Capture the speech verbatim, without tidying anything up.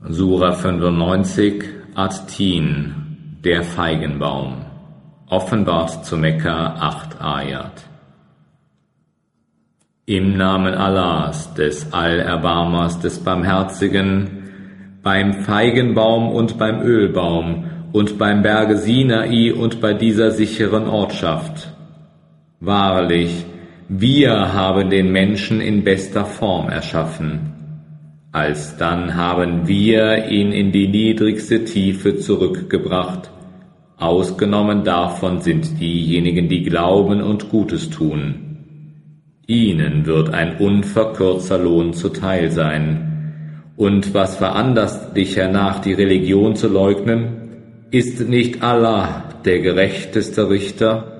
Sura fünfundneunzig, At-Tin, der Feigenbaum. Offenbart zu Mekka acht Ayat. Im Namen Allahs, des Allerbarmers, des Barmherzigen, beim Feigenbaum und beim Ölbaum und beim Berge Sinai und bei dieser sicheren Ortschaft. Wahrlich, wir haben den Menschen in bester Form erschaffen. Alsdann haben wir ihn in die niedrigste Tiefe zurückgebracht. Ausgenommen davon sind diejenigen, die glauben und Gutes tun. Ihnen wird ein unverkürzter Lohn zuteil sein. Und was veranlasst dich hernach, die Religion zu leugnen? Ist nicht Allah der gerechteste Richter?